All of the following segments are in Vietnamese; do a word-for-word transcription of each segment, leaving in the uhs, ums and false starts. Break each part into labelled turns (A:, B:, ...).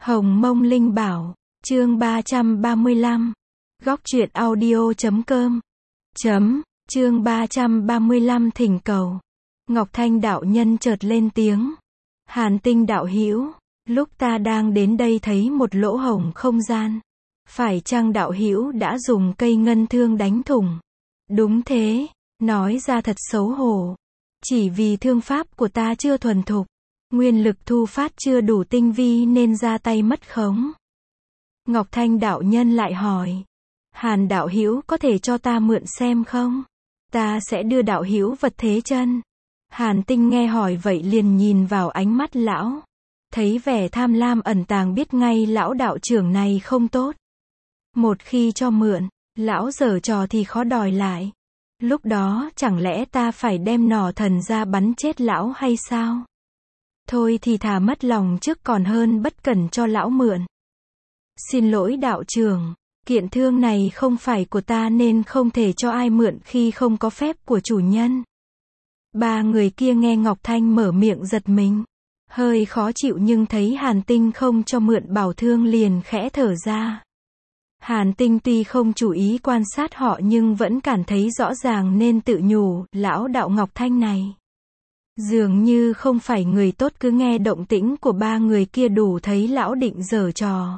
A: Hồng Mông Linh Bảo, chương ba trăm ba mươi lăm, góc truyện audio chấm com, chấm, chương ba trăm ba mươi lăm thỉnh cầu. Ngọc Thanh đạo nhân chợt lên tiếng. Hàn Tinh đạo hữu, lúc ta đang đến đây thấy một lỗ hổng không gian. Phải chăng đạo hữu đã dùng cây ngân thương đánh thủng? Đúng thế, nói ra thật xấu hổ. Chỉ vì thương pháp của ta chưa thuần thục, nguyên lực thu phát chưa đủ tinh vi nên ra tay mất khống. Ngọc Thanh đạo nhân lại hỏi. Hàn đạo hữu có thể cho ta mượn xem không? Ta sẽ đưa đạo hữu vật thế chân. Hàn Tinh nghe hỏi vậy liền nhìn vào ánh mắt lão. Thấy vẻ tham lam ẩn tàng biết ngay lão đạo trưởng này không tốt. Một khi cho mượn, lão giở trò thì khó đòi lại. Lúc đó chẳng lẽ ta phải đem nỏ thần ra bắn chết lão hay sao? Thôi thì thà mất lòng trước còn hơn bất cẩn cho lão mượn. Xin lỗi đạo trưởng, kiện thương này không phải của ta nên không thể cho ai mượn khi không có phép của chủ nhân. Ba người kia nghe Ngọc Thanh mở miệng giật mình. Hơi khó chịu nhưng thấy Hàn Tinh không cho mượn bảo thương liền khẽ thở ra. Hàn Tinh tuy không chú ý quan sát họ nhưng vẫn cảm thấy rõ ràng nên tự nhủ, lão đạo Ngọc Thanh này dường như không phải người tốt, cứ nghe động tĩnh của ba người kia đủ thấy lão định giở trò.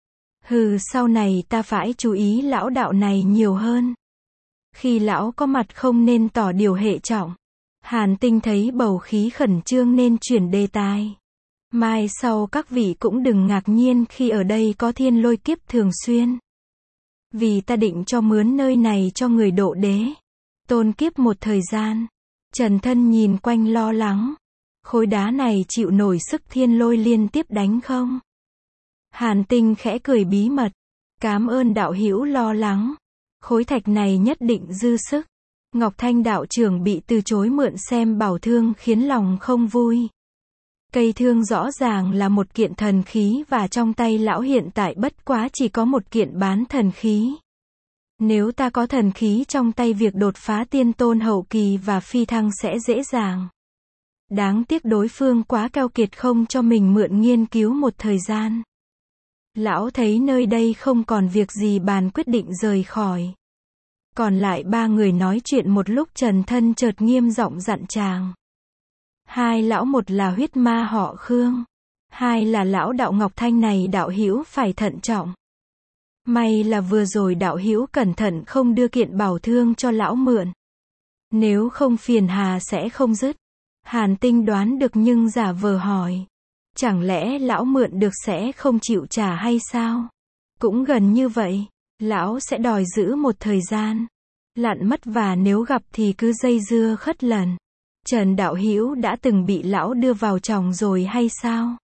A: Hừ, sau này ta phải chú ý lão đạo này nhiều hơn. Khi lão có mặt không nên tỏ điều hệ trọng. Hàn Tinh thấy bầu khí khẩn trương nên chuyển đề tài. Mai sau các vị cũng đừng ngạc nhiên khi ở đây có thiên lôi kiếp thường xuyên. Vì ta định cho mướn nơi này cho người độ đế. Tôn kiếp một thời gian. Trần Thân nhìn quanh lo lắng. Khối đá này chịu nổi sức thiên lôi liên tiếp đánh không? Hàn Tinh khẽ cười bí mật. Cám ơn đạo hữu lo lắng. Khối thạch này nhất định dư sức. Ngọc Thanh đạo trưởng bị từ chối mượn xem bảo thương khiến lòng không vui. Cây thương rõ ràng là một kiện thần khí và trong tay lão hiện tại bất quá chỉ có một kiện bán thần khí. Nếu ta có thần khí trong tay việc đột phá tiên tôn hậu kỳ và phi thăng sẽ dễ dàng. Đáng tiếc đối phương quá keo kiệt không cho mình mượn nghiên cứu một thời gian. Lão thấy nơi đây không còn việc gì bàn quyết định rời khỏi. Còn lại ba người nói chuyện một lúc Trần Thân chợt nghiêm giọng dặn chàng. Hai lão, một là huyết ma họ Khương. Hai là lão đạo Ngọc Thanh này đạo hữu phải thận trọng. May là vừa rồi đạo hữu cẩn thận không đưa kiện bảo thương cho lão mượn. Nếu không phiền hà sẽ không dứt. Hàn Tinh đoán được nhưng giả vờ hỏi. Chẳng lẽ lão mượn được sẽ không chịu trả hay sao? Cũng gần như vậy. Lão sẽ đòi giữ một thời gian. Lặn mất và nếu gặp thì cứ dây dưa khất lần. Trần đạo hữu đã từng bị lão đưa vào chòng rồi hay sao?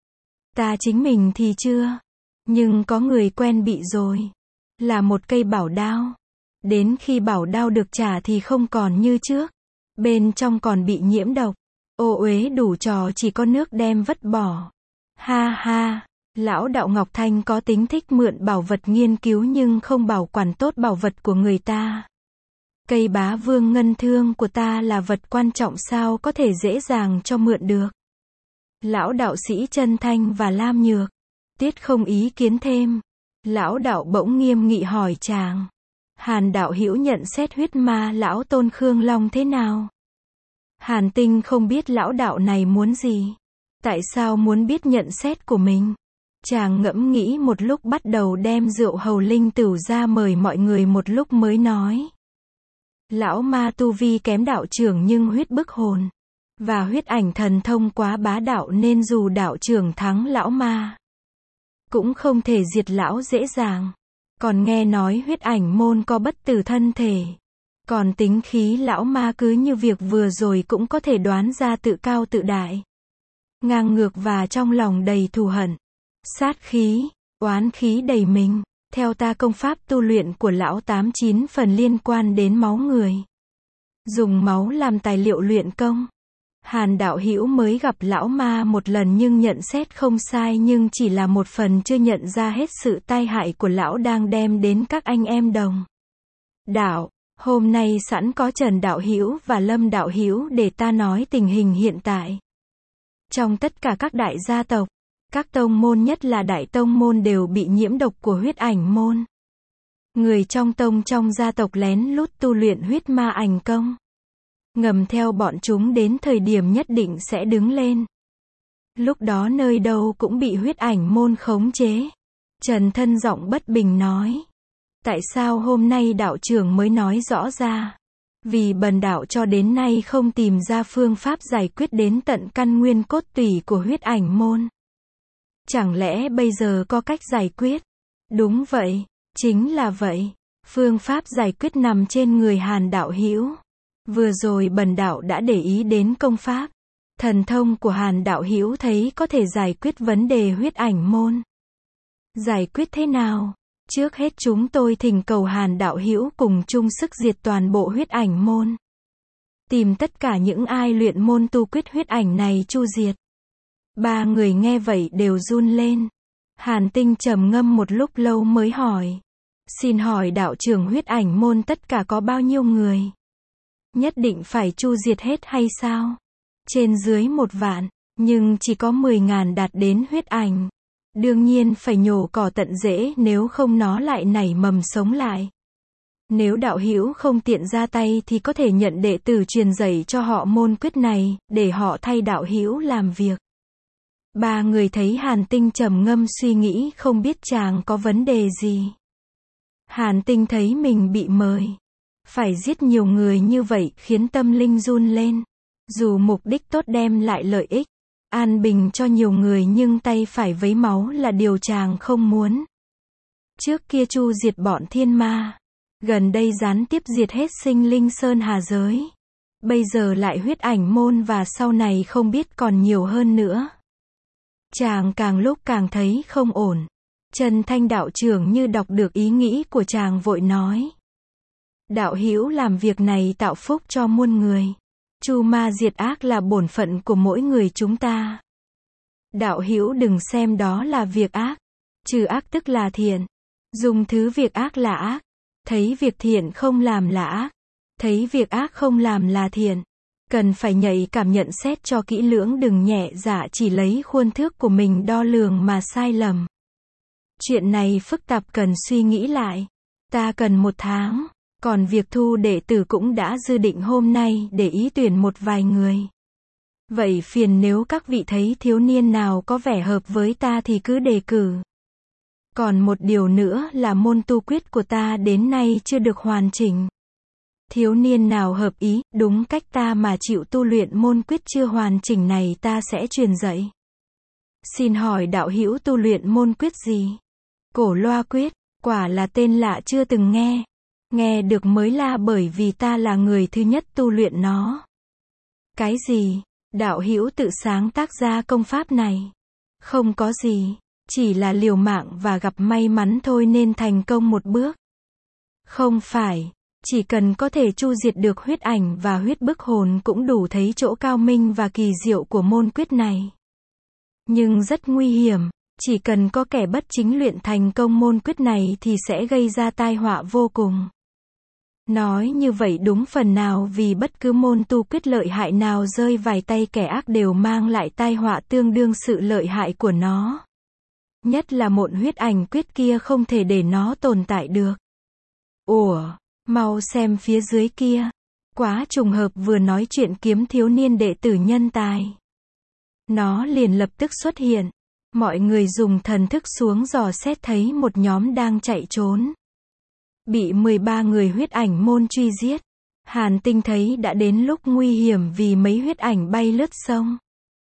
A: Ta chính mình thì chưa. Nhưng có người quen bị rồi. Là một cây bảo đao. Đến khi bảo đao được trả thì không còn như trước. Bên trong còn bị nhiễm độc. Ô uế đủ trò chỉ có nước đem vứt bỏ. Ha ha. Lão đạo Ngọc Thanh có tính thích mượn bảo vật nghiên cứu nhưng không bảo quản tốt bảo vật của người ta. Cây bá vương ngân thương của ta là vật quan trọng sao có thể dễ dàng cho mượn được. Lão đạo sĩ Trân Thanh và Lam Nhược. Tiết không ý kiến thêm. Lão đạo bỗng nghiêm nghị hỏi chàng. Hàn đạo hữu nhận xét huyết ma lão tôn Khương Long thế nào? Hàn Tinh không biết lão đạo này muốn gì. Tại sao muốn biết nhận xét của mình? Chàng ngẫm nghĩ một lúc bắt đầu đem rượu hầu linh tửu ra mời mọi người một lúc mới nói. Lão ma tu vi kém đạo trưởng nhưng huyết bức hồn. Và huyết ảnh thần thông quá bá đạo nên dù đạo trưởng thắng lão ma. Cũng không thể diệt lão dễ dàng. Còn nghe nói huyết ảnh môn có bất tử thân thể. Còn tính khí lão ma cứ như việc vừa rồi cũng có thể đoán ra tự cao tự đại. Ngang ngược và trong lòng đầy thù hận. Sát khí, oán khí đầy mình. Theo ta công pháp tu luyện của lão tám chín phần liên quan đến máu người. Dùng máu làm tài liệu luyện công. Hàn đạo hữu mới gặp lão ma một lần nhưng nhận xét không sai nhưng chỉ là một phần chưa nhận ra hết sự tai hại của lão đang đem đến các anh em đồng. Đạo, hôm nay sẵn có Trần đạo hữu và Lâm đạo hữu để ta nói tình hình hiện tại. Trong tất cả các đại gia tộc, Các tông môn nhất là đại tông môn đều bị nhiễm độc của huyết ảnh môn. Người trong tông trong gia tộc lén lút tu luyện huyết ma ảnh công. Ngầm theo bọn chúng đến thời điểm nhất định sẽ đứng lên. Lúc đó nơi đâu cũng bị huyết ảnh môn khống chế. Trần Thân giọng bất bình nói. Tại sao hôm nay đạo trưởng mới nói rõ ra? Vì bần đạo cho đến nay không tìm ra phương pháp giải quyết đến tận căn nguyên cốt tủy của huyết ảnh môn. Chẳng lẽ bây giờ có cách giải quyết? Đúng vậy, chính là vậy. Phương pháp giải quyết nằm trên người Hàn đạo hữu. Vừa rồi bần đạo đã để ý đến công pháp, thần thông của Hàn đạo hữu thấy có thể giải quyết vấn đề huyết ảnh môn. Giải quyết thế nào? Trước hết chúng tôi thỉnh cầu Hàn đạo hữu cùng chung sức diệt toàn bộ huyết ảnh môn. Tìm tất cả những ai luyện môn tu quyết huyết ảnh này chu diệt. Ba người nghe vậy đều run lên. Hàn Tinh trầm ngâm một lúc lâu mới hỏi. Xin hỏi đạo trưởng huyết ảnh môn tất cả có bao nhiêu người? Nhất định phải chu diệt hết hay sao? Trên dưới một vạn, nhưng chỉ có mười ngàn đạt đến huyết ảnh. Đương nhiên phải nhổ cỏ tận rễ, nếu không nó lại nảy mầm sống lại. Nếu đạo hữu không tiện ra tay thì có thể nhận đệ tử truyền dạy cho họ môn quyết này, để họ thay đạo hữu làm việc. Ba người thấy Hàn Tinh trầm ngâm suy nghĩ không biết chàng có vấn đề gì. Hàn Tinh thấy mình bị mời. Phải giết nhiều người như vậy khiến tâm linh run lên. Dù mục đích tốt đem lại lợi ích, an bình cho nhiều người nhưng tay phải vấy máu là điều chàng không muốn. Trước kia chu diệt bọn thiên ma. Gần đây gián tiếp diệt hết sinh linh sơn hà giới. Bây giờ lại huyết ảnh môn và sau này không biết còn nhiều hơn nữa. Chàng càng lúc càng thấy không ổn. Trần Thanh đạo trưởng như đọc được ý nghĩ của chàng vội nói. Đạo hữu làm việc này tạo phúc cho muôn người. Chu ma diệt ác là bổn phận của mỗi người chúng ta. Đạo hữu đừng xem đó là việc ác. Trừ ác tức là thiện. Dùng thứ việc ác là ác. Thấy việc thiện không làm là ác. Thấy việc ác không làm là thiện. Cần phải nhạy cảm nhận xét cho kỹ lưỡng, đừng nhẹ dạ chỉ lấy khuôn thước của mình đo lường mà sai lầm. Chuyện này phức tạp cần suy nghĩ lại. Ta cần một tháng. Còn việc thu đệ tử cũng đã dự định hôm nay để ý tuyển một vài người. Vậy phiền nếu các vị thấy thiếu niên nào có vẻ hợp với ta thì cứ đề cử. Còn một điều nữa là môn tu quyết của ta đến nay chưa được hoàn chỉnh. Thiếu niên nào hợp ý, đúng cách ta mà chịu tu luyện môn quyết chưa hoàn chỉnh này ta sẽ truyền dạy. Xin hỏi đạo hữu tu luyện môn quyết gì? Cổ loa quyết, quả là tên lạ chưa từng nghe. Nghe được mới lạ bởi vì ta là người thứ nhất tu luyện nó. Cái gì? Đạo hữu tự sáng tác ra công pháp này? Không có gì, chỉ là liều mạng và gặp may mắn thôi nên thành công một bước. Không phải, chỉ cần có thể chu diệt được huyết ảnh và huyết bức hồn cũng đủ thấy chỗ cao minh và kỳ diệu của môn quyết này. Nhưng rất nguy hiểm, chỉ cần có kẻ bất chính luyện thành công môn quyết này thì sẽ gây ra tai họa vô cùng. Nói như vậy đúng phần nào vì bất cứ môn tu quyết lợi hại nào rơi vài tay kẻ ác đều mang lại tai họa tương đương sự lợi hại của nó. Nhất là môn huyết ảnh quyết kia không thể để nó tồn tại được. Ủa, mau xem phía dưới kia. Quá trùng hợp vừa nói chuyện kiếm thiếu niên đệ tử nhân tài. Nó liền lập tức xuất hiện. Mọi người dùng thần thức xuống dò xét thấy một nhóm đang chạy trốn. Bị mười ba người huyết ảnh môn truy giết. Hàn Tinh thấy đã đến lúc nguy hiểm vì mấy huyết ảnh bay lướt sông.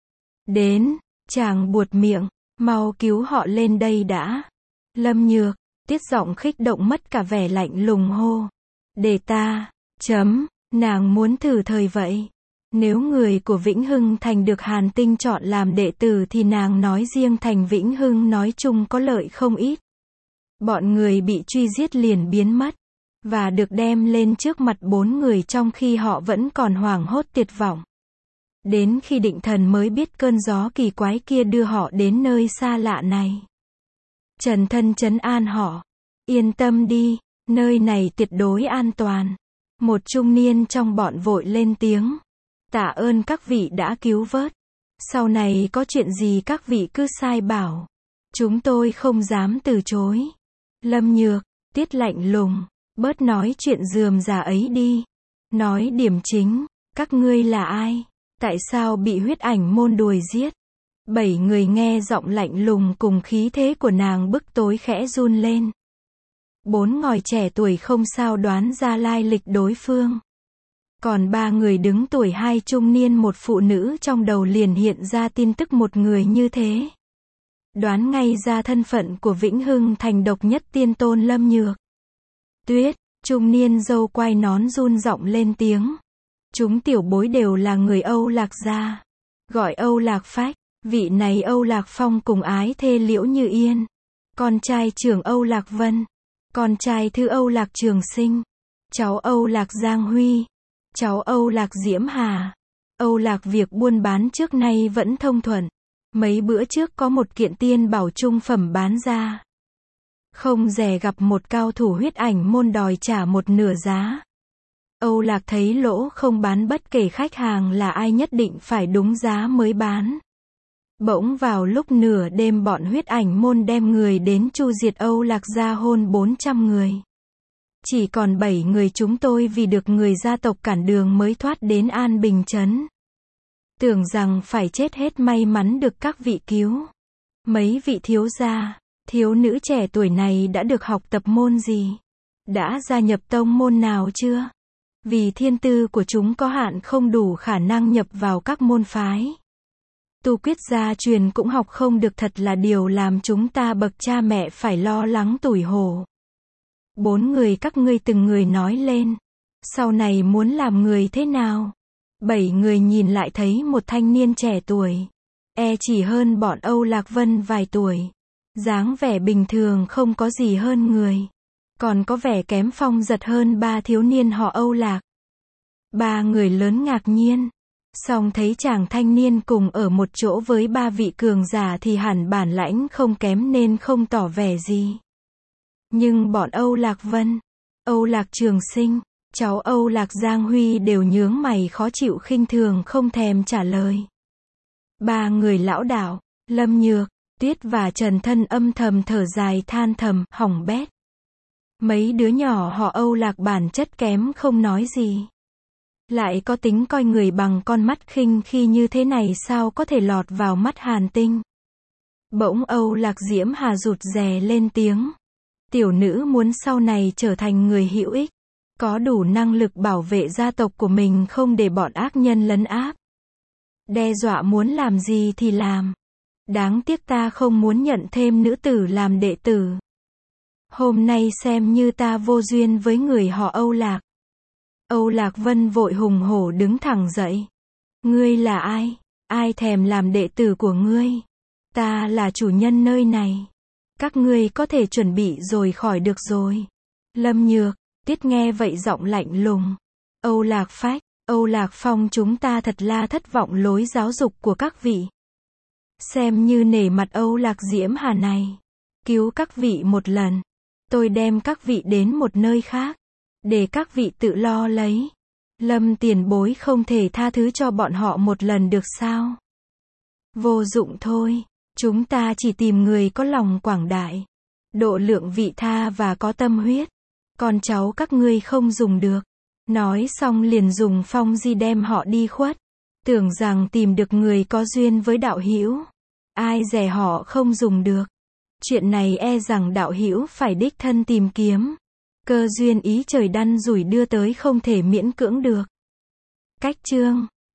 A: Đến, chàng buột miệng, mau cứu họ lên đây đã. Lâm Nhược, Tiết giọng khích động mất cả vẻ lạnh lùng hô. Để ta, chấm, nàng muốn thử thời vậy. Nếu người của Vĩnh Hưng Thành được Hàn Tinh chọn làm đệ tử thì nàng nói riêng thành Vĩnh Hưng nói chung có lợi không ít. Bọn người bị truy giết liền biến mất, và được đem lên trước mặt bốn người trong khi họ vẫn còn hoảng hốt tuyệt vọng. Đến khi định thần mới biết cơn gió kỳ quái kia đưa họ đến nơi xa lạ này. Trần Thân trấn an họ. Yên tâm đi, nơi này tuyệt đối an toàn. Một trung niên trong bọn vội lên tiếng. Tạ ơn các vị đã cứu vớt. Sau này có chuyện gì các vị cứ sai bảo. Chúng tôi không dám từ chối. Lâm Nhược, Tiết lạnh lùng, bớt nói chuyện rườm rà ấy đi. Nói điểm chính, các ngươi là ai? Tại sao bị huyết ảnh môn đuổi giết? Bảy người nghe giọng lạnh lùng cùng khí thế của nàng bức tối khẽ run lên. Bốn ngòi trẻ tuổi không sao đoán ra lai lịch đối phương. Còn ba người đứng tuổi hai trung niên một phụ nữ trong đầu liền hiện ra tin tức một người như thế. Đoán ngay ra thân phận của Vĩnh Hưng Thành độc nhất tiên tôn Lâm Nhược. Tuyết, trung niên dâu quai nón run giọng lên tiếng. Chúng tiểu bối đều là người Âu Lạc gia. Gọi Âu Lạc Phách, vị này Âu Lạc Phong cùng ái thê Liễu Như Yên. Con trai trưởng Âu Lạc Vân. Con trai thứ Âu Lạc Trường Sinh. Cháu Âu Lạc Giang Huy. Cháu Âu Lạc Diễm Hà. Âu Lạc việc buôn bán trước nay vẫn thông thuận. Mấy bữa trước có một kiện tiên bảo trung phẩm bán ra. Không dè gặp một cao thủ huyết ảnh môn đòi trả một nửa giá. Âu Lạc thấy lỗ không bán bất kể khách hàng là ai nhất định phải đúng giá mới bán. Bỗng vào lúc nửa đêm bọn huyết ảnh môn đem người đến chu diệt Âu Lạc gia hôn bốn trăm người. Chỉ còn bảy người chúng tôi vì được người gia tộc cản đường mới thoát đến An Bình Trấn. Tưởng rằng phải chết hết may mắn được các vị cứu. Mấy vị thiếu gia, thiếu nữ trẻ tuổi này đã được học tập môn gì? Đã gia nhập tông môn nào chưa? Vì thiên tư của chúng có hạn không đủ khả năng nhập vào các môn phái. Tu quyết gia truyền cũng học không được thật là điều làm chúng ta bậc cha mẹ phải lo lắng tủi hổ. Bốn người các ngươi từng người nói lên. Sau này muốn làm người thế nào? Bảy người nhìn lại thấy một thanh niên trẻ tuổi. E chỉ hơn bọn Âu Lạc Vân vài tuổi. Dáng vẻ bình thường không có gì hơn người. Còn có vẻ kém phong giật hơn ba thiếu niên họ Âu Lạc. Ba người lớn ngạc nhiên. Song thấy chàng thanh niên cùng ở một chỗ với ba vị cường giả thì hẳn bản lãnh không kém nên không tỏ vẻ gì. Nhưng bọn Âu Lạc Vân, Âu Lạc Trường Sinh, cháu Âu Lạc Giang Huy đều nhướng mày khó chịu khinh thường không thèm trả lời. Ba người lão đạo, Lâm Nhược, Tuyết và Trần Thân âm thầm thở dài than thầm, hỏng bét. Mấy đứa nhỏ họ Âu Lạc bản chất kém không nói gì. Lại có tính coi người bằng con mắt khinh khi như thế này sao có thể lọt vào mắt Hàn Tinh. Bỗng Âu Lạc Diễm Hà rụt rè lên tiếng. Tiểu nữ muốn sau này trở thành người hữu ích. Có đủ năng lực bảo vệ gia tộc của mình không để bọn ác nhân lấn áp. Đe dọa muốn làm gì thì làm. Đáng tiếc ta không muốn nhận thêm nữ tử làm đệ tử. Hôm nay xem như ta vô duyên với người họ Âu Lạc. Âu Lạc Vân vội hùng hổ đứng thẳng dậy. Ngươi là ai? Ai thèm làm đệ tử của ngươi? Ta là chủ nhân nơi này. Các ngươi có thể chuẩn bị rồi khỏi được rồi. Lâm Nhược, Tiết nghe vậy giọng lạnh lùng. Âu Lạc Phách, Âu Lạc Phong chúng ta thật là thất vọng lối giáo dục của các vị. Xem như nể mặt Âu Lạc Diễm Hà này. Cứu các vị một lần. Tôi đem các vị đến một nơi khác. Để các vị tự lo lấy. Lâm tiền bối không thể tha thứ cho bọn họ một lần được sao? Vô dụng thôi. Chúng ta chỉ tìm người có lòng quảng đại. Độ lượng vị tha và có tâm huyết. Con cháu các ngươi không dùng được. Nói xong liền dùng phong di đem họ đi khuất. Tưởng rằng tìm được người có duyên với đạo hữu. Ai dè họ không dùng được. Chuyện này e rằng đạo hữu phải đích thân tìm kiếm. Cơ duyên ý trời đăn rủi đưa tới không thể miễn cưỡng được. Cách chương